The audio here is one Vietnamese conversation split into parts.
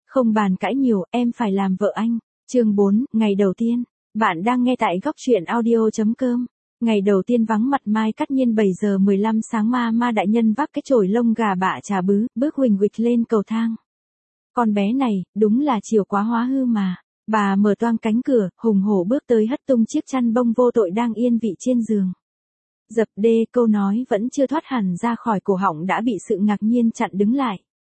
Không bàn cãi nhiều, em phải làm vợ anh. Chương 4, ngày đầu tiên. Bạn đang nghe tại góc truyện audio.com. Ngày đầu tiên vắng mặt Mai Cát Nhiên 7 giờ 15 sáng ma đại nhân vác cái chổi lông gà bạ trà bứ, bước huỳnh huỵch lên cầu thang. Con bé này, đúng là chiều quá hóa hư mà. Bà mở toang cánh cửa, hùng hổ bước tới hất tung chiếc chăn bông vô tội đang yên vị trên giường. Dập đê, câu nói vẫn chưa thoát hẳn ra khỏi cổ họng đã bị sự ngạc nhiên chặn đứng lại.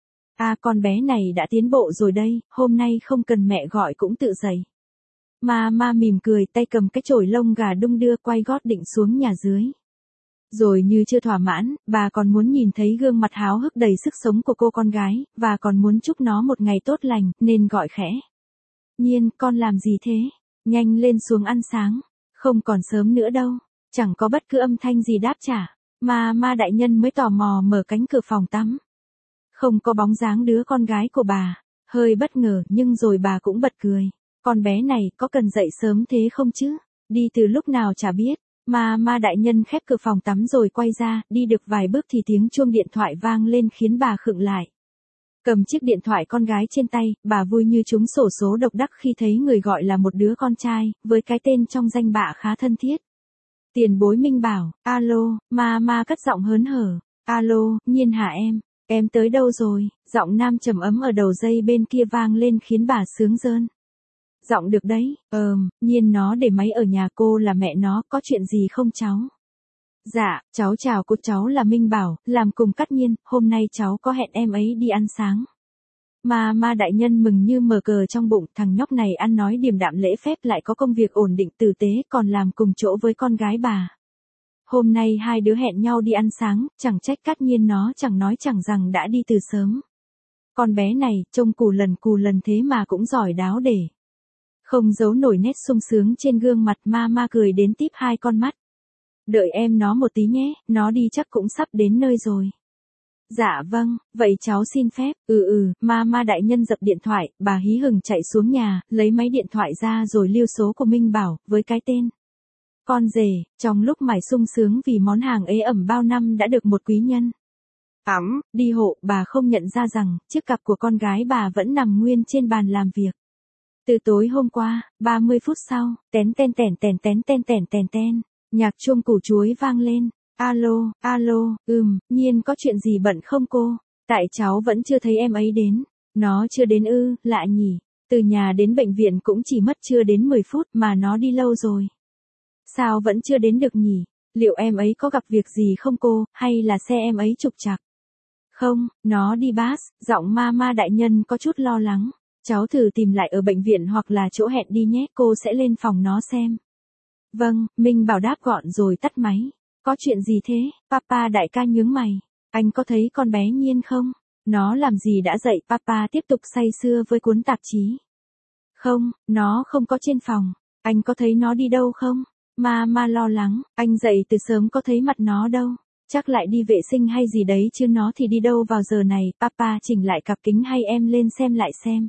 Con bé này đã tiến bộ rồi đây, hôm nay không cần mẹ gọi cũng tự dậy. Ma mỉm cười, tay cầm cái chổi lông gà đung đưa quay gót định xuống nhà dưới. Rồi như chưa thỏa mãn, bà còn muốn nhìn thấy gương mặt háo hức đầy sức sống của cô con gái, và còn muốn chúc nó một ngày tốt lành, nên gọi khẽ. Nhiên, con làm gì thế? Nhanh lên xuống ăn sáng. Không còn sớm nữa đâu. Chẳng có bất cứ âm thanh gì đáp trả. Ma đại nhân mới tò mò mở cánh cửa phòng tắm. Không có bóng dáng đứa con gái của bà. Hơi bất ngờ nhưng rồi bà cũng bật cười. Con bé này có cần dậy sớm thế không chứ? Đi từ lúc nào chả biết. Ma đại nhân khép cửa phòng tắm rồi quay ra, đi được vài bước thì tiếng chuông điện thoại vang lên khiến bà khựng lại. Cầm chiếc điện thoại con gái trên tay, bà vui như trúng xổ số độc đắc khi thấy người gọi là một đứa con trai, với cái tên trong danh bạ khá thân thiết. Tiền bối Minh Bảo, alo, ma cất giọng hớn hở. Alo, Nhiên hả em tới đâu rồi? Giọng nam trầm ấm ở đầu dây bên kia vang lên khiến bà sướng rơn. Giọng được đấy, Nhiên nó để máy ở nhà cô là mẹ nó, có chuyện gì không cháu? Dạ, cháu chào cô, cháu là Minh Bảo, làm cùng Cát Nhiên, hôm nay cháu có hẹn em ấy đi ăn sáng. Ma đại nhân mừng như mở cờ trong bụng, thằng nhóc này ăn nói điềm đạm lễ phép lại có công việc ổn định tử tế, còn làm cùng chỗ với con gái bà. Hôm nay hai đứa hẹn nhau đi ăn sáng, chẳng trách Cát Nhiên nó chẳng nói chẳng rằng đã đi từ sớm. Con bé này, trông cù lần thế mà cũng giỏi đáo để. Không giấu nổi nét sung sướng trên gương mặt, ma cười đến típ hai con mắt. Đợi em nó một tí nhé, nó đi chắc cũng sắp đến nơi rồi. Dạ vâng, vậy cháu xin phép. Ma đại nhân dập điện thoại, bà hí hửng chạy xuống nhà, lấy máy điện thoại ra rồi lưu số của Minh Bảo, với cái tên. Con rể, trong lúc mải sung sướng vì món hàng ế ẩm bao năm đã được một quý nhân. Đi hộ, bà không nhận ra rằng, chiếc cặp của con gái bà vẫn nằm nguyên trên bàn làm việc. Từ tối hôm qua, 30 phút sau, tén ten. Nhạc chuông củ chuối vang lên. Alo, Nhiên có chuyện gì bận không cô? Tại cháu vẫn chưa thấy em ấy đến. Nó chưa đến ư, lạ nhỉ. Từ nhà đến bệnh viện cũng chỉ mất chưa đến 10 phút mà nó đi lâu rồi. Sao vẫn chưa đến được nhỉ? Liệu em ấy có gặp việc gì không cô, hay là xe em ấy trục trặc? Không, nó đi bus, giọng ma đại nhân có chút lo lắng. Cháu thử tìm lại ở bệnh viện hoặc là chỗ hẹn đi nhé, cô sẽ lên phòng nó xem. Vâng, Minh Bảo đáp gọn rồi tắt máy. Có chuyện gì thế? Papa đại ca nhướng mày. Anh có thấy con bé Nhiên không? Nó làm gì đã dậy? Papa tiếp tục say sưa với cuốn tạp chí. Không, nó không có trên phòng. Anh có thấy nó đi đâu không? Ma lo lắng. Anh dậy từ sớm có thấy mặt nó đâu. Chắc lại đi vệ sinh hay gì đấy chứ nó thì đi đâu vào giờ này. Papa chỉnh lại cặp kính hay em lên xem lại xem.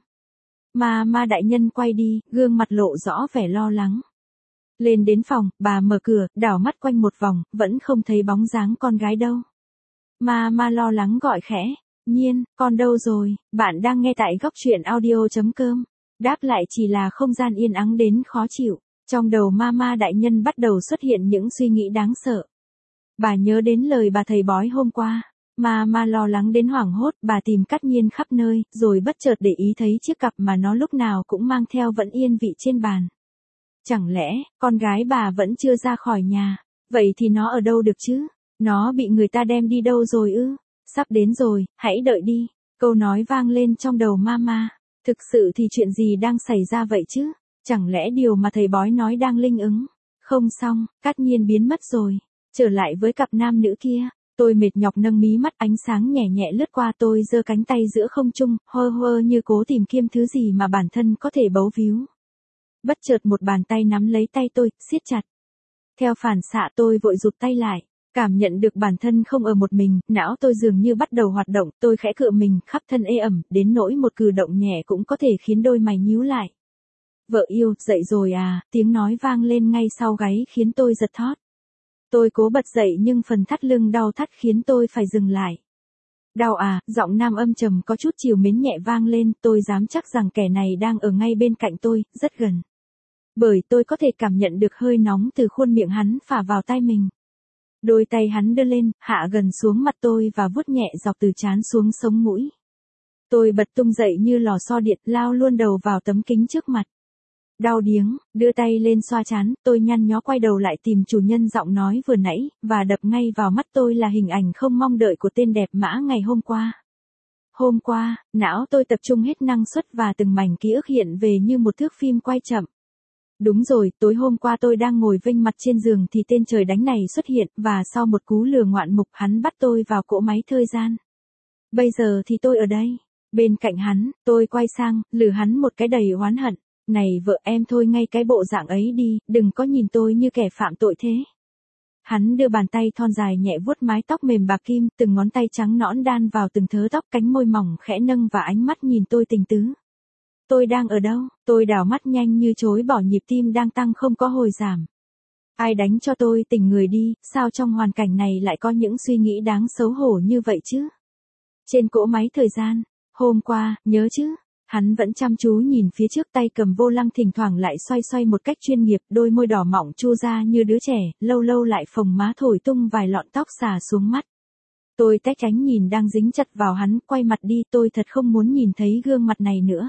Ma đại nhân quay đi, gương mặt lộ rõ vẻ lo lắng. Lên đến phòng, bà mở cửa, đảo mắt quanh một vòng, vẫn không thấy bóng dáng con gái đâu. Ma lo lắng gọi khẽ. Nhiên, con đâu rồi? Bạn đang nghe tại góc truyện audio.com. Đáp lại chỉ là không gian yên ắng đến khó chịu. Trong đầu ma đại nhân bắt đầu xuất hiện những suy nghĩ đáng sợ. Bà nhớ đến lời bà thầy bói hôm qua. Ma lo lắng đến hoảng hốt, bà tìm Cát Nhiên khắp nơi, rồi bất chợt để ý thấy chiếc cặp mà nó lúc nào cũng mang theo vẫn yên vị trên bàn. Chẳng lẽ, con gái bà vẫn chưa ra khỏi nhà? Vậy thì nó ở đâu được chứ? Nó bị người ta đem đi đâu rồi ư? Sắp đến rồi, hãy đợi đi. Câu nói vang lên trong đầu ma. Thực sự thì chuyện gì đang xảy ra vậy chứ? Chẳng lẽ điều mà thầy bói nói đang linh ứng? Không xong, Cát Nhiên biến mất rồi. Trở lại với cặp nam nữ kia. Tôi mệt nhọc nâng mí mắt, ánh sáng nhẹ nhẹ lướt qua, tôi giơ cánh tay giữa không trung, hơ như cố tìm kiếm thứ gì mà bản thân có thể bấu víu. Bất chợt một bàn tay nắm lấy tay tôi, siết chặt. Theo phản xạ tôi vội rụt tay lại, cảm nhận được bản thân không ở một mình, não tôi dường như bắt đầu hoạt động, tôi khẽ cựa mình, khắp thân ê ẩm, đến nỗi một cử động nhẹ cũng có thể khiến đôi mày nhíu lại. Vợ yêu, dậy rồi à, tiếng nói vang lên ngay sau gáy khiến tôi giật thót. Tôi cố bật dậy nhưng phần thắt lưng đau thắt khiến tôi phải dừng lại. Đau à, giọng nam âm trầm có chút trìu mến nhẹ vang lên, tôi dám chắc rằng kẻ này đang ở ngay bên cạnh tôi, rất gần. Bởi tôi có thể cảm nhận được hơi nóng từ khuôn miệng hắn phả vào tai mình. Đôi tay hắn đưa lên, hạ gần xuống mặt tôi và vuốt nhẹ dọc từ trán xuống sống mũi. Tôi bật tung dậy như lò xo điện, lao luôn đầu vào tấm kính trước mặt. Đau điếng, đưa tay lên xoa trán, tôi nhăn nhó quay đầu lại tìm chủ nhân giọng nói vừa nãy, và đập ngay vào mắt tôi là hình ảnh không mong đợi của tên đẹp mã ngày hôm qua. Hôm qua, não tôi tập trung hết năng suất và từng mảnh ký ức hiện về như một thước phim quay chậm. Đúng rồi, tối hôm qua tôi đang ngồi vênh mặt trên giường thì tên trời đánh này xuất hiện, và sau một cú lừa ngoạn mục hắn bắt tôi vào cỗ máy thời gian. Bây giờ thì tôi ở đây, bên cạnh hắn, tôi quay sang, lườm hắn một cái đầy oán hận. Này vợ em thôi ngay cái bộ dạng ấy đi, đừng có nhìn tôi như kẻ phạm tội thế. Hắn đưa bàn tay thon dài nhẹ vuốt mái tóc mềm bạc kim, từng ngón tay trắng nõn đan vào từng thớ tóc, cánh môi mỏng khẽ nâng và ánh mắt nhìn tôi tình tứ. Tôi đang ở đâu? Tôi đảo mắt nhanh như chối bỏ nhịp tim đang tăng không có hồi giảm. Ai đánh cho tôi tỉnh người đi, sao trong hoàn cảnh này lại có những suy nghĩ đáng xấu hổ như vậy chứ? Trên cỗ máy thời gian, hôm qua, nhớ chứ? Hắn vẫn chăm chú nhìn phía trước, tay cầm vô lăng thỉnh thoảng lại xoay xoay một cách chuyên nghiệp, đôi môi đỏ mọng chu ra như đứa trẻ, lâu lâu lại phồng má thổi tung vài lọn tóc xả xuống mắt. Tôi tách ánh nhìn đang dính chặt vào hắn, quay mặt đi, tôi thật không muốn nhìn thấy gương mặt này nữa.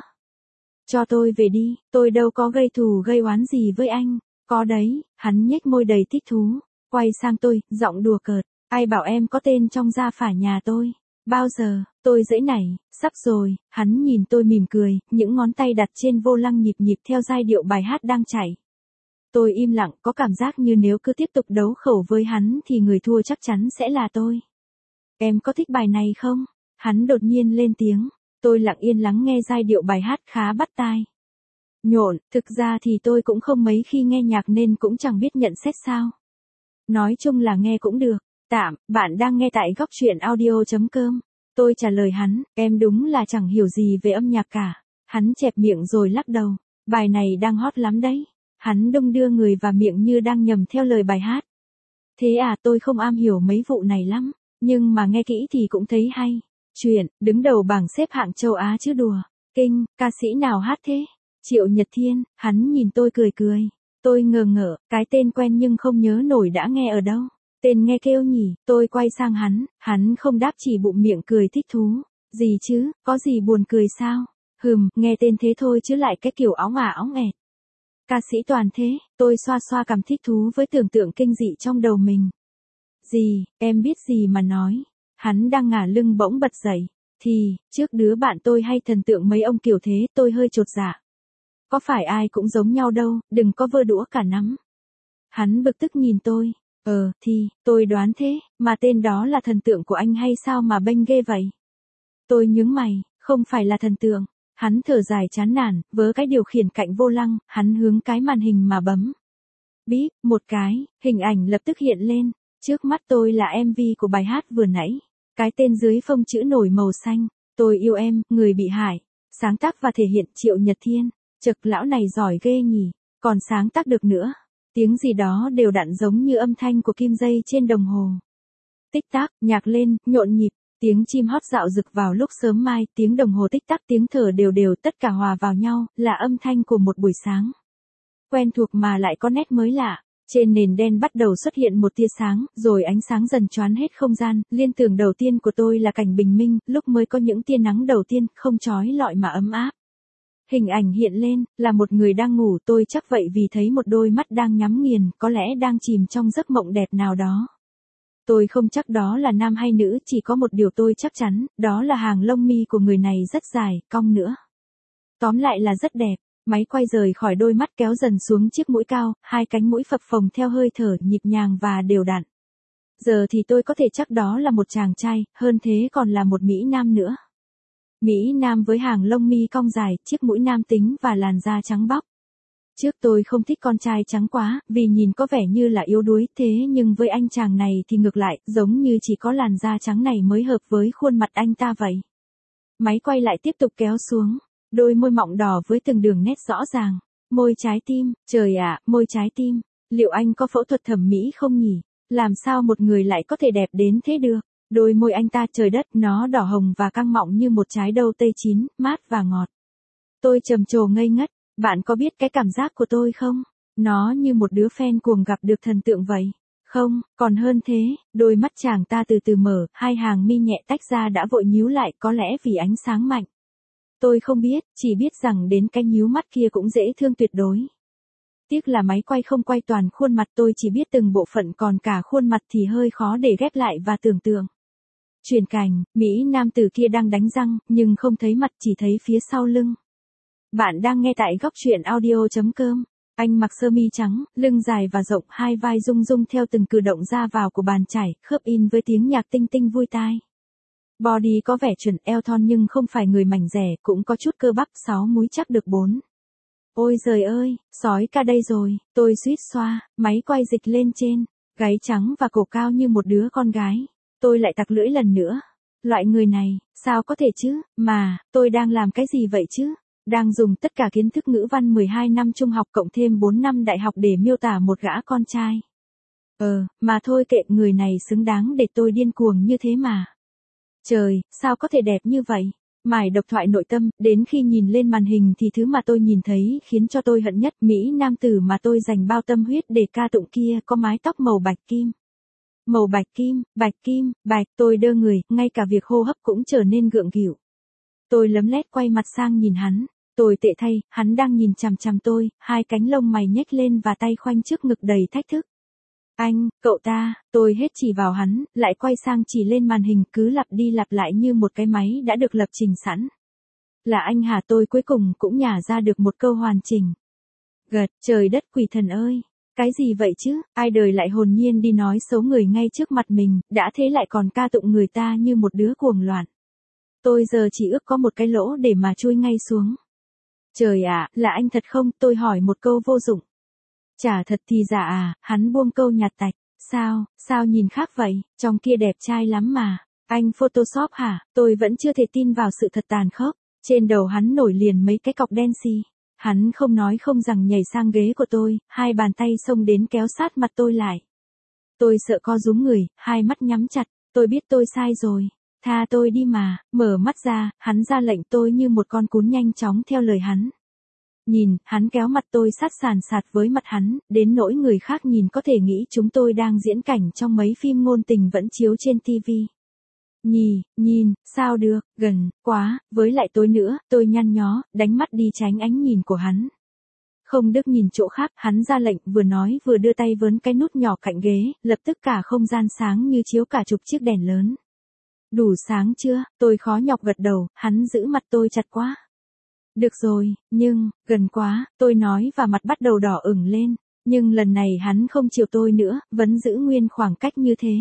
Cho tôi về đi, tôi đâu có gây thù gây oán gì với anh. Có đấy, hắn nhếch môi đầy thích thú, quay sang tôi, giọng đùa cợt, ai bảo em có tên trong gia phả nhà tôi. Bao giờ, tôi giãy nảy, sắp rồi, hắn nhìn tôi mỉm cười, những ngón tay đặt trên vô lăng nhịp nhịp theo giai điệu bài hát đang chảy. Tôi im lặng, có cảm giác như nếu cứ tiếp tục đấu khẩu với hắn thì người thua chắc chắn sẽ là tôi. Em có thích bài này không? Hắn đột nhiên lên tiếng, tôi lặng yên lắng nghe giai điệu bài hát khá bắt tai. Nhộn, thực ra thì tôi cũng không mấy khi nghe nhạc nên cũng chẳng biết nhận xét sao. Nói chung là nghe cũng được. Tạm, bạn đang nghe tại góc truyện audio.com. Tôi trả lời hắn, em đúng là chẳng hiểu gì về âm nhạc cả. Hắn chẹp miệng rồi lắc đầu, bài này đang hot lắm đấy. Hắn đung đưa người và miệng như đang nhầm theo lời bài hát. Thế à, tôi không am hiểu mấy vụ này lắm, nhưng mà nghe kỹ thì cũng thấy hay. Chuyện, đứng đầu bảng xếp hạng châu Á chứ đùa. Kinh, ca sĩ nào hát thế? Triệu Nhật Thiên. Hắn nhìn tôi cười cười. Tôi ngờ ngợ, cái tên quen nhưng không nhớ nổi đã nghe ở đâu. Tên nghe kêu nhỉ, tôi quay sang hắn không đáp chỉ bụng miệng cười thích thú. Gì chứ, có gì buồn cười sao? Nghe tên thế thôi chứ lại cái kiểu óng óng ẹt. Ca sĩ toàn thế, tôi xoa xoa cằm thích thú với tưởng tượng kinh dị trong đầu mình. Gì, em biết gì mà nói. Hắn đang ngả lưng bỗng bật dậy. Thì, trước đứa bạn tôi hay thần tượng mấy ông kiểu thế, tôi hơi chột dạ. Có phải ai cũng giống nhau đâu, đừng có vơ đũa cả nắm. Hắn bực tức nhìn tôi. Thì, tôi đoán thế, mà tên đó là thần tượng của anh hay sao mà bênh ghê vậy? Tôi nhướng mày, không phải là thần tượng. Hắn thở dài chán nản, vớ cái điều khiển cạnh vô lăng, hắn hướng cái màn hình mà bấm. Bíp, một cái, hình ảnh lập tức hiện lên. Trước mắt tôi là MV của bài hát vừa nãy. Cái tên dưới phông chữ nổi màu xanh. Tôi yêu em, người bị hại. Sáng tác và thể hiện Triệu Nhật Thiên. Chực lão này giỏi ghê nhỉ, còn sáng tác được nữa. Tiếng gì đó đều đặn giống như âm thanh của kim dây trên đồng hồ. Tích tắc, nhạc lên, nhộn nhịp, tiếng chim hót dạo rực vào lúc sớm mai, tiếng đồng hồ tích tắc, tiếng thở đều đều, tất cả hòa vào nhau, là âm thanh của một buổi sáng. Quen thuộc mà lại có nét mới lạ. Trên nền đen bắt đầu xuất hiện một tia sáng, rồi ánh sáng dần choán hết không gian. Liên tưởng đầu tiên của tôi là cảnh bình minh, lúc mới có những tia nắng đầu tiên, không chói lọi mà ấm áp. Hình ảnh hiện lên, là một người đang ngủ, tôi chắc vậy vì thấy một đôi mắt đang nhắm nghiền, có lẽ đang chìm trong giấc mộng đẹp nào đó. Tôi không chắc đó là nam hay nữ, chỉ có một điều tôi chắc chắn, đó là hàng lông mi của người này rất dài, cong nữa. Tóm lại là rất đẹp. Máy quay rời khỏi đôi mắt kéo dần xuống chiếc mũi cao, hai cánh mũi phập phồng theo hơi thở nhịp nhàng và đều đặn. Giờ thì tôi có thể chắc đó là một chàng trai, hơn thế còn là một Mỹ Nam nữa. Mỹ Nam với hàng lông mi cong dài, chiếc mũi nam tính và làn da trắng bóc. Trước tôi không thích con trai trắng quá, vì nhìn có vẻ như là yếu đuối, thế nhưng với anh chàng này thì ngược lại, giống như chỉ có làn da trắng này mới hợp với khuôn mặt anh ta vậy. Máy quay lại tiếp tục kéo xuống, đôi môi mọng đỏ với từng đường nét rõ ràng, môi trái tim, trời ạ, môi trái tim, liệu anh có phẫu thuật thẩm mỹ không nhỉ? Làm sao một người lại có thể đẹp đến thế được? Đôi môi anh ta trời đất, nó đỏ hồng và căng mọng như một trái đậu tây chín, mát và ngọt. Tôi trầm trồ ngây ngất, bạn có biết cái cảm giác của tôi không? Nó như một đứa fan cuồng gặp được thần tượng vậy. Không, còn hơn thế, đôi mắt chàng ta từ từ mở, hai hàng mi nhẹ tách ra đã vội nhíu lại, có lẽ vì ánh sáng mạnh. Tôi không biết, chỉ biết rằng đến cái nhíu mắt kia cũng dễ thương tuyệt đối. Tiếc là máy quay không quay toàn khuôn mặt, tôi chỉ biết từng bộ phận, còn cả khuôn mặt thì hơi khó để ghép lại và tưởng tượng. Chuyển cảnh, Mỹ nam tử kia đang đánh răng, nhưng không thấy mặt, chỉ thấy phía sau lưng. Bạn đang nghe tại góc truyện audio.com. Anh mặc sơ mi trắng, lưng dài và rộng, hai vai rung rung theo từng cử động ra vào của bàn chải, khớp in với tiếng nhạc tinh tinh vui tai. Body có vẻ chuẩn, eo thon nhưng không phải người mảnh dẻ, cũng có chút cơ bắp, 6 múi chắc được 4. Ôi giời ơi, sói ca đây rồi, tôi suýt xoa, máy quay dịch lên trên, gáy trắng và cổ cao như một đứa con gái. Tôi lại tặc lưỡi lần nữa. Loại người này, sao có thể chứ, mà, tôi đang làm cái gì vậy chứ? Đang dùng tất cả kiến thức ngữ văn 12 năm trung học cộng thêm 4 năm đại học để miêu tả một gã con trai. Mà thôi kệ, người này xứng đáng để tôi điên cuồng như thế mà. Trời, sao có thể đẹp như vậy? Mải độc thoại nội tâm, đến khi nhìn lên màn hình thì thứ mà tôi nhìn thấy khiến cho tôi hận nhất, Mỹ nam tử mà tôi dành bao tâm huyết để ca tụng kia có mái tóc màu bạch kim. Màu bạch kim, tôi đơ người, ngay cả việc hô hấp cũng trở nên gượng gỉu. Tôi lấm lét quay mặt sang nhìn hắn, tôi tệ thay, hắn đang nhìn chằm chằm tôi, hai cánh lông mày nhếch lên và tay khoanh trước ngực đầy thách thức. Anh, cậu ta, tôi hết chỉ vào hắn, lại quay sang chỉ lên màn hình, cứ lặp đi lặp lại như một cái máy đã được lập trình sẵn. Là anh hả? Tôi cuối cùng cũng nhả ra được một câu hoàn chỉnh. Gật, trời đất quỷ thần ơi! Cái gì vậy chứ, ai đời lại hồn nhiên đi nói xấu người ngay trước mặt mình, đã thế lại còn ca tụng người ta như một đứa cuồng loạn. Tôi giờ chỉ ước có một cái lỗ để mà chui ngay xuống. Trời ạ, là anh thật không? Tôi hỏi một câu vô dụng. Chả thật thì giả à, hắn buông câu nhạt tạch. Sao nhìn khác vậy, trong kia đẹp trai lắm mà. Anh Photoshop hả? Tôi vẫn chưa thể tin vào sự thật tàn khốc. Trên đầu hắn nổi liền mấy cái cọc đen xì. Hắn không nói không rằng nhảy sang ghế của tôi, hai bàn tay xông đến kéo sát mặt tôi lại. Tôi sợ co rúm người, hai mắt nhắm chặt, tôi biết tôi sai rồi. Tha tôi đi mà, mở mắt ra, hắn ra lệnh tôi như một con cún nhanh chóng theo lời hắn. Nhìn, hắn kéo mặt tôi sát sàn sạt với mặt hắn, đến nỗi người khác nhìn có thể nghĩ chúng tôi đang diễn cảnh trong mấy phim ngôn tình vẫn chiếu trên TV. Nhìn, sao được, gần, quá, với lại tôi nữa, tôi nhăn nhó, đánh mắt đi tránh ánh nhìn của hắn. Không được nhìn chỗ khác, hắn ra lệnh, vừa nói vừa đưa tay vớn cái nút nhỏ cạnh ghế, lập tức cả không gian sáng như chiếu cả chục chiếc đèn lớn. Đủ sáng chưa? Tôi khó nhọc gật đầu, hắn giữ mặt tôi chặt quá. Được rồi, nhưng, gần quá, tôi nói và mặt bắt đầu đỏ ửng lên. Nhưng lần này hắn không chiều tôi nữa, vẫn giữ nguyên khoảng cách như thế.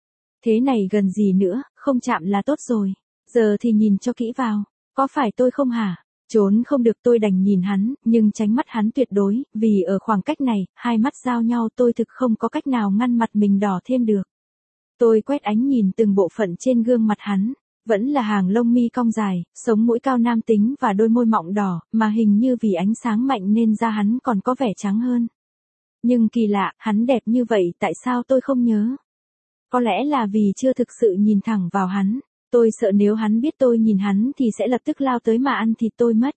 Thế này gần gì nữa, không chạm là tốt rồi. Giờ thì nhìn cho kỹ vào. Có phải tôi không hả? Trốn không được, tôi đành nhìn hắn, nhưng tránh mắt hắn tuyệt đối, vì ở khoảng cách này, hai mắt giao nhau tôi thực không có cách nào ngăn mặt mình đỏ thêm được. Tôi quét ánh nhìn từng bộ phận trên gương mặt hắn. Vẫn là hàng lông mi cong dài, sống mũi cao nam tính và đôi môi mọng đỏ, mà hình như vì ánh sáng mạnh nên da hắn còn có vẻ trắng hơn. Nhưng kỳ lạ, hắn đẹp như vậy tại sao tôi không nhớ? Có lẽ là vì chưa thực sự nhìn thẳng vào hắn. Tôi sợ nếu hắn biết tôi nhìn hắn thì sẽ lập tức lao tới mà ăn thịt tôi mất.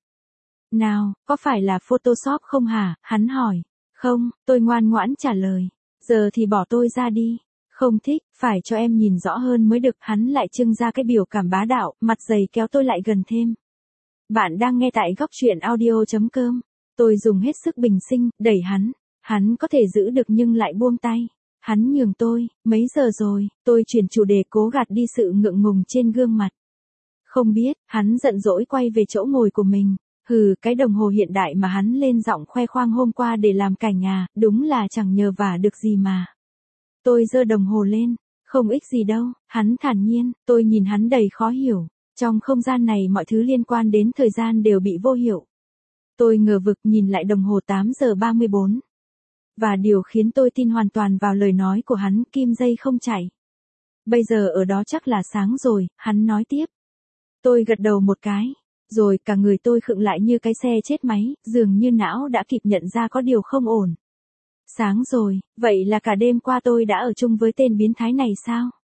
Nào, có phải là Photoshop không hả? Hắn hỏi. Không, tôi ngoan ngoãn trả lời. Giờ thì bỏ tôi ra đi. Không thích, phải cho em nhìn rõ hơn mới được. Hắn lại trưng ra cái biểu cảm bá đạo, mặt dày kéo tôi lại gần thêm. Bạn đang nghe tại góc truyện audio.com. Tôi dùng hết sức bình sinh, đẩy hắn. Hắn có thể giữ được nhưng lại buông tay. Hắn nhường tôi, mấy giờ rồi, tôi chuyển chủ đề cố gạt đi sự ngượng ngùng trên gương mặt. Không biết, hắn giận dỗi quay về chỗ ngồi của mình. Cái đồng hồ hiện đại mà hắn lên giọng khoe khoang hôm qua để làm cảnh à, đúng là chẳng nhờ vả được gì mà. Tôi giơ đồng hồ lên, không ích gì đâu, hắn thản nhiên, tôi nhìn hắn đầy khó hiểu. Trong không gian này mọi thứ liên quan đến thời gian đều bị vô hiệu. Tôi ngờ vực nhìn lại đồng hồ 8 giờ 34. Và điều khiến tôi tin hoàn toàn vào lời nói của hắn, kim dây không chạy. Bây giờ ở đó chắc là sáng rồi, hắn nói tiếp. Tôi gật đầu một cái, rồi cả người tôi khựng lại như cái xe chết máy, dường như não đã kịp nhận ra có điều không ổn. Sáng rồi, vậy là cả đêm qua tôi đã ở chung với tên biến thái này sao?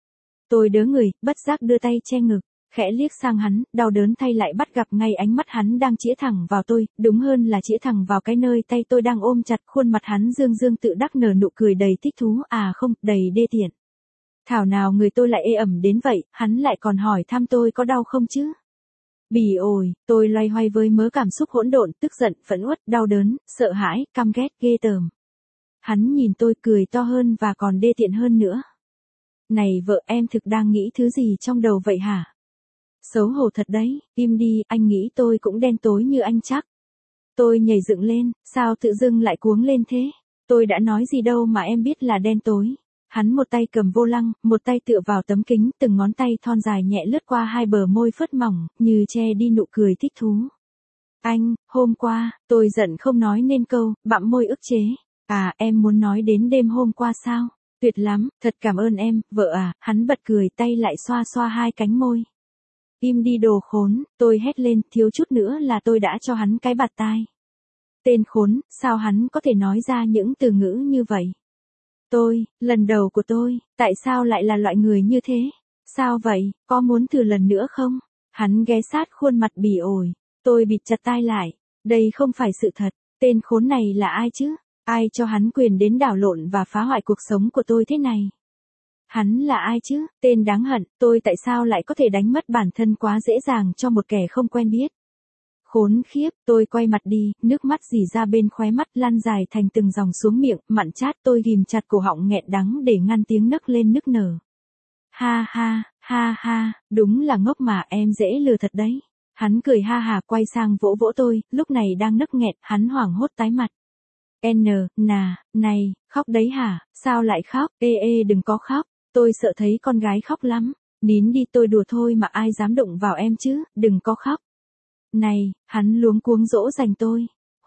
Tôi đớ người, bất giác đưa tay che ngực, khẽ liếc sang hắn, đau đớn thay lại bắt gặp ngay ánh mắt hắn đang chĩa thẳng vào tôi, đúng hơn là chĩa thẳng vào cái nơi tay tôi đang ôm chặt, khuôn mặt hắn dương dương tự đắc nở nụ cười đầy thích thú, à không, đầy đê tiện. Thảo nào người tôi lại ê ẩm đến vậy, hắn lại còn hỏi thăm tôi có đau không chứ? Bỉ ổi, tôi loay hoay với mớ cảm xúc hỗn độn, tức giận, phẫn uất, đau đớn, sợ hãi, căm ghét, ghê tởm. Hắn nhìn tôi cười to hơn và còn đê tiện hơn nữa. Này vợ, em thực đang nghĩ thứ gì trong đầu vậy hả? Xấu hổ thật đấy, im đi, anh nghĩ tôi cũng đen tối như anh chắc. Tôi nhảy dựng lên, sao tự dưng lại cuống lên thế? Tôi đã nói gì đâu mà em biết là đen tối. Hắn một tay cầm vô lăng, một tay tựa vào tấm kính, từng ngón tay thon dài nhẹ lướt qua hai bờ môi phớt mỏng, như che đi nụ cười thích thú. Anh, hôm qua, tôi giận không nói nên câu, bặm môi ức chế. À, em muốn nói đến đêm hôm qua sao? Tuyệt lắm, thật cảm ơn em, vợ à, hắn bật cười tay lại xoa xoa hai cánh môi. Im đi đồ khốn, tôi hét lên, thiếu chút nữa là tôi đã cho hắn cái bạt tai. Tên khốn, sao hắn có thể nói ra những từ ngữ như vậy? Tôi, lần đầu của tôi, tại sao lại là loại người như thế? Sao vậy, có muốn thử lần nữa không? Hắn ghé sát khuôn mặt bỉ ổi, tôi bịt chặt tai lại, đây không phải sự thật, tên khốn này là ai chứ? Ai cho hắn quyền đến đảo lộn và phá hoại cuộc sống của tôi thế này? Hắn là ai chứ, tên đáng hận, tôi tại sao lại có thể đánh mất bản thân quá dễ dàng cho một kẻ không quen biết? Khốn khiếp, tôi quay mặt đi, nước mắt rỉ ra bên khóe mắt lan dài thành từng dòng xuống miệng, mặn chát tôi ghim chặt cổ họng nghẹn đắng để ngăn tiếng nấc lên nức nở. Ha ha, ha ha, đúng là ngốc mà em dễ lừa thật đấy. Hắn cười ha hà quay sang vỗ vỗ tôi, lúc này đang nấc nghẹn, hắn hoảng hốt tái mặt. Này, khóc đấy hả, sao lại khóc, ê đừng có khóc, tôi sợ thấy con gái khóc lắm, nín đi tôi đùa thôi mà ai dám đụng vào em chứ, đừng có khóc. Này, hắn luống cuống dỗ dành tôi,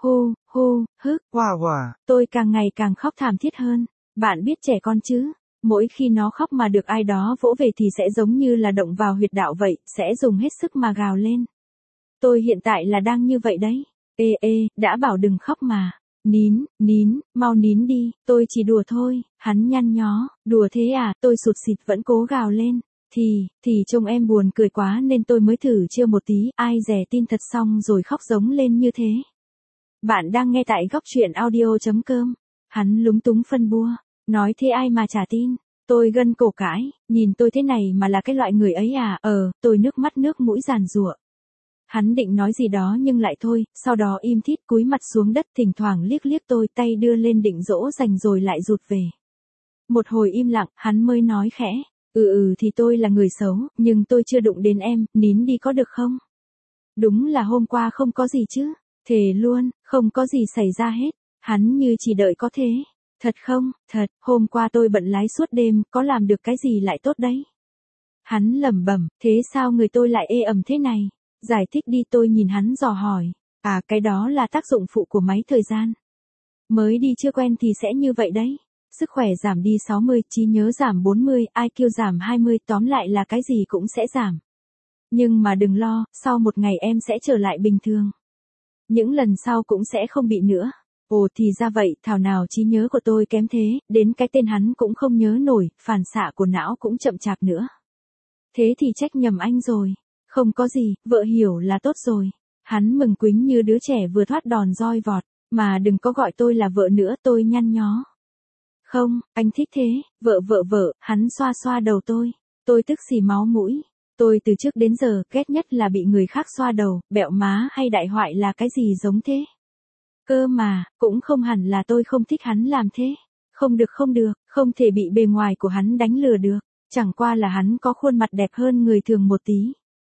hức, tôi càng ngày càng khóc thảm thiết hơn, bạn biết trẻ con chứ, mỗi khi nó khóc mà được ai đó vỗ về thì sẽ giống như là động vào huyệt đạo vậy, sẽ dùng hết sức mà gào lên. Tôi hiện tại là đang như vậy đấy, đã bảo đừng khóc mà. Nín, mau nín đi, tôi chỉ đùa thôi, hắn nhăn nhó, đùa thế à, tôi sụt sịt vẫn cố gào lên, thì trông em buồn cười quá nên tôi mới thử trêu một tí, ai dè tin thật xong rồi khóc giống lên như thế. Bạn đang nghe tại góc truyện audio.com, hắn lúng túng phân bua, nói thế ai mà chả tin, tôi gân cổ cãi, nhìn tôi thế này mà là cái loại người ấy à, tôi nước mắt nước mũi giàn giụa. Hắn định nói gì đó nhưng lại thôi, sau đó im thít cúi mặt xuống đất thỉnh thoảng liếc liếc tôi tay đưa lên định dỗ dành rồi lại rụt về. Một hồi im lặng, hắn mới nói khẽ, thì tôi là người xấu, nhưng tôi chưa đụng đến em, nín đi có được không? Đúng là hôm qua không có gì chứ, thề luôn, không có gì xảy ra hết, hắn như chỉ đợi có thế. Thật không, thật, hôm qua tôi bận lái suốt đêm, có làm được cái gì lại tốt đấy. Hắn lẩm bẩm, thế sao người tôi lại ê ẩm thế này? Giải thích đi tôi nhìn hắn dò hỏi. À cái đó là tác dụng phụ của máy thời gian. Mới đi chưa quen thì sẽ như vậy đấy. Sức khỏe giảm đi 60, trí nhớ giảm 40, IQ giảm 20, tóm lại là cái gì cũng sẽ giảm. Nhưng mà đừng lo, sau một ngày em sẽ trở lại bình thường. Những lần sau cũng sẽ không bị nữa. Ồ thì ra vậy, thảo nào trí nhớ của tôi kém thế, đến cái tên hắn cũng không nhớ nổi, phản xạ của não cũng chậm chạp nữa. Thế thì trách nhầm anh rồi. Không có gì, vợ hiểu là tốt rồi. Hắn mừng quính như đứa trẻ vừa thoát đòn roi vọt, mà đừng có gọi tôi là vợ nữa, tôi nhăn nhó. Không, anh thích thế, vợ, hắn xoa xoa đầu tôi tức xì máu mũi. Tôi từ trước đến giờ ghét nhất là bị người khác xoa đầu, bẹo má hay đại hoại là cái gì giống thế. Cơ mà, cũng không hẳn là tôi không thích hắn làm thế. Không được, không thể bị bề ngoài của hắn đánh lừa được. Chẳng qua là hắn có khuôn mặt đẹp hơn người thường một tí.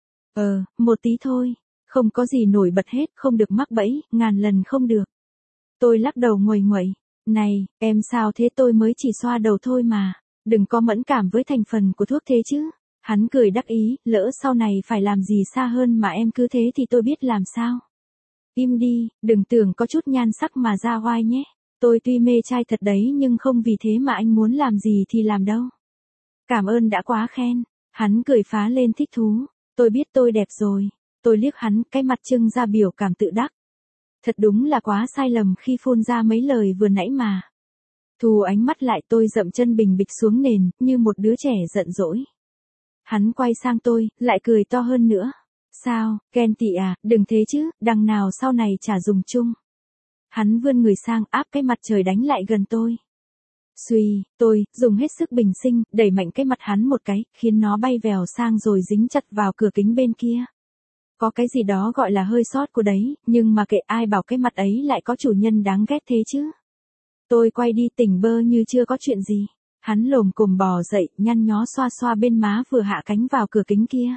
Một tí thôi, không có gì nổi bật hết, không được mắc bẫy, ngàn lần không được. Tôi lắc đầu nguầy nguậy, này, em sao thế tôi mới chỉ xoa đầu thôi mà, đừng có mẫn cảm với thành phần của thuốc thế chứ. Hắn cười đắc ý, lỡ sau này phải làm gì xa hơn mà em cứ thế thì tôi biết làm sao. Im đi, đừng tưởng có chút nhan sắc mà ra oai nhé, tôi tuy mê trai thật đấy nhưng không vì thế mà anh muốn làm gì thì làm đâu. Cảm ơn đã quá khen, hắn cười phá lên thích thú. Tôi biết tôi đẹp rồi, tôi liếc hắn, cái mặt trưng ra biểu cảm tự đắc. Thật đúng là quá sai lầm khi phun ra mấy lời vừa nãy mà. Thu ánh mắt lại tôi dậm chân bình bịch xuống nền, như một đứa trẻ giận dỗi. Hắn quay sang tôi, lại cười to hơn nữa. Sao, ghen tị à, đừng thế chứ, đằng nào sau này chả dùng chung. Hắn vươn người sang áp cái mặt trời đánh lại gần tôi. Xuy, tôi, dùng hết sức bình sinh, đẩy mạnh cái mặt hắn một cái, khiến nó bay vèo sang rồi dính chặt vào cửa kính bên kia. Có cái gì đó gọi là hơi sót của đấy, nhưng mà kệ ai bảo cái mặt ấy lại có chủ nhân đáng ghét thế chứ. Tôi quay đi tỉnh bơ như chưa có chuyện gì. Hắn lồm cồm bò dậy, nhăn nhó xoa xoa bên má vừa hạ cánh vào cửa kính kia.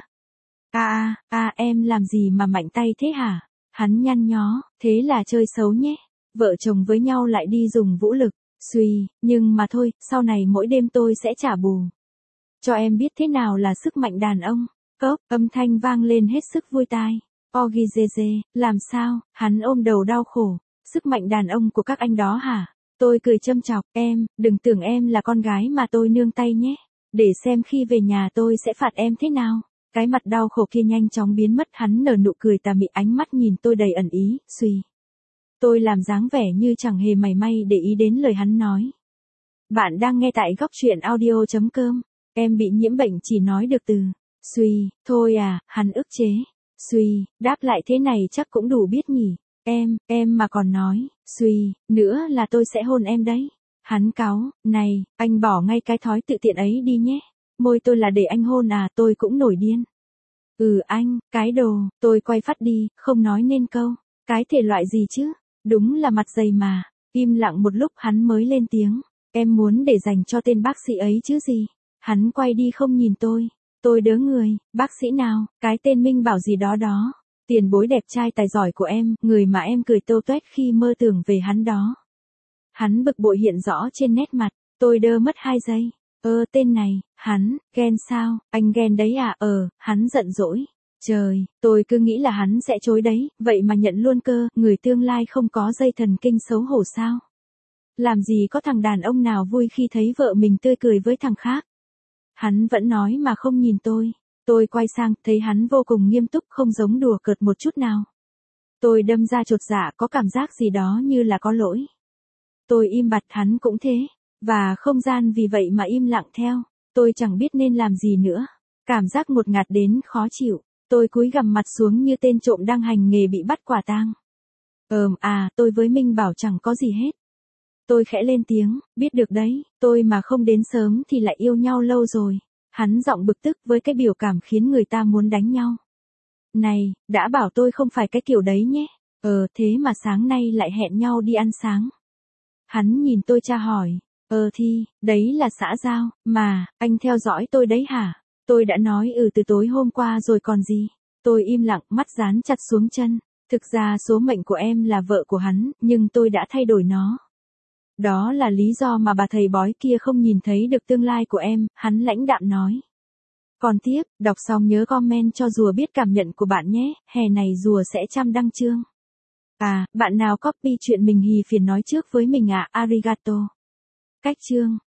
Em làm gì mà mạnh tay thế hả? Hắn nhăn nhó, thế là chơi xấu nhé. Vợ chồng với nhau lại đi dùng vũ lực. Xuy, nhưng mà thôi, sau này mỗi đêm tôi sẽ trả bù. Cho em biết thế nào là sức mạnh đàn ông. Cốc, âm thanh vang lên hết sức vui tai. Ogizeze, làm sao? Hắn ôm đầu đau khổ. Sức mạnh đàn ông của các anh đó hả? Tôi cười châm chọc, em, đừng tưởng em là con gái mà tôi nương tay nhé. Để xem khi về nhà tôi sẽ phạt em thế nào. Cái mặt đau khổ kia nhanh chóng biến mất, hắn nở nụ cười tà mị, ánh mắt nhìn tôi đầy ẩn ý, suy. Tôi làm dáng vẻ như chẳng hề mảy may để ý đến lời hắn nói. Bạn đang nghe tại góc truyện audio.com. Em bị nhiễm bệnh chỉ nói được từ suy, thôi à, hắn ức chế. Suy, đáp lại thế này chắc cũng đủ biết nhỉ. Em mà còn nói, suy, nữa là tôi sẽ hôn em đấy. Hắn cáu, này, anh bỏ ngay cái thói tự tiện ấy đi nhé. Môi tôi là để anh hôn à, tôi cũng nổi điên. Anh, cái đồ, tôi quay phát đi, không nói nên câu. Cái thể loại gì chứ? Đúng là mặt dày mà. Im lặng một lúc hắn mới lên tiếng. Em muốn để dành cho tên bác sĩ ấy chứ gì. Hắn quay đi không nhìn tôi. Tôi đớ người, bác sĩ nào, cái tên Minh Bảo gì đó đó. Tiền bối đẹp trai tài giỏi của em, người mà em cười tâu tuét khi mơ tưởng về hắn đó. Hắn bực bội hiện rõ trên nét mặt. Tôi đơ mất 2 giây. Tên này, hắn, ghen sao, anh ghen đấy à, hắn giận dỗi. Trời, tôi cứ nghĩ là hắn sẽ chối đấy, vậy mà nhận luôn cơ, người tương lai không có dây thần kinh xấu hổ sao? Làm gì có thằng đàn ông nào vui khi thấy vợ mình tươi cười với thằng khác? Hắn vẫn nói mà không nhìn tôi. Tôi quay sang, thấy hắn vô cùng nghiêm túc, không giống đùa cợt một chút nào. Tôi đâm ra chột dạ, có cảm giác gì đó như là có lỗi. Tôi im bặt, hắn cũng thế. Và không gian vì vậy mà im lặng theo. Tôi chẳng biết nên làm gì nữa. Cảm giác ngột ngạt đến khó chịu. Tôi cúi gằm mặt xuống như tên trộm đang hành nghề bị bắt quả tang. Tôi với Minh Bảo chẳng có gì hết. Tôi khẽ lên tiếng, biết được đấy, tôi mà không đến sớm thì lại yêu nhau lâu rồi. Hắn giọng bực tức với cái biểu cảm khiến người ta muốn đánh nhau. Này, đã bảo tôi không phải cái kiểu đấy nhé. Thế mà sáng nay lại hẹn nhau đi ăn sáng. Hắn nhìn tôi tra hỏi. Thì, đấy là xã giao, mà, anh theo dõi tôi đấy hả? Tôi đã nói từ tối hôm qua rồi còn gì. Tôi im lặng, mắt dán chặt xuống chân. Thực ra số mệnh của em là vợ của hắn, nhưng tôi đã thay đổi nó. Đó là lý do mà bà thầy bói kia không nhìn thấy được tương lai của em, hắn lãnh đạm nói. Còn tiếp, đọc xong nhớ comment cho rùa biết cảm nhận của bạn nhé, hè này rùa sẽ chăm đăng chương. Bạn nào copy chuyện mình hì phiền nói trước với mình Arigato. Cách chương.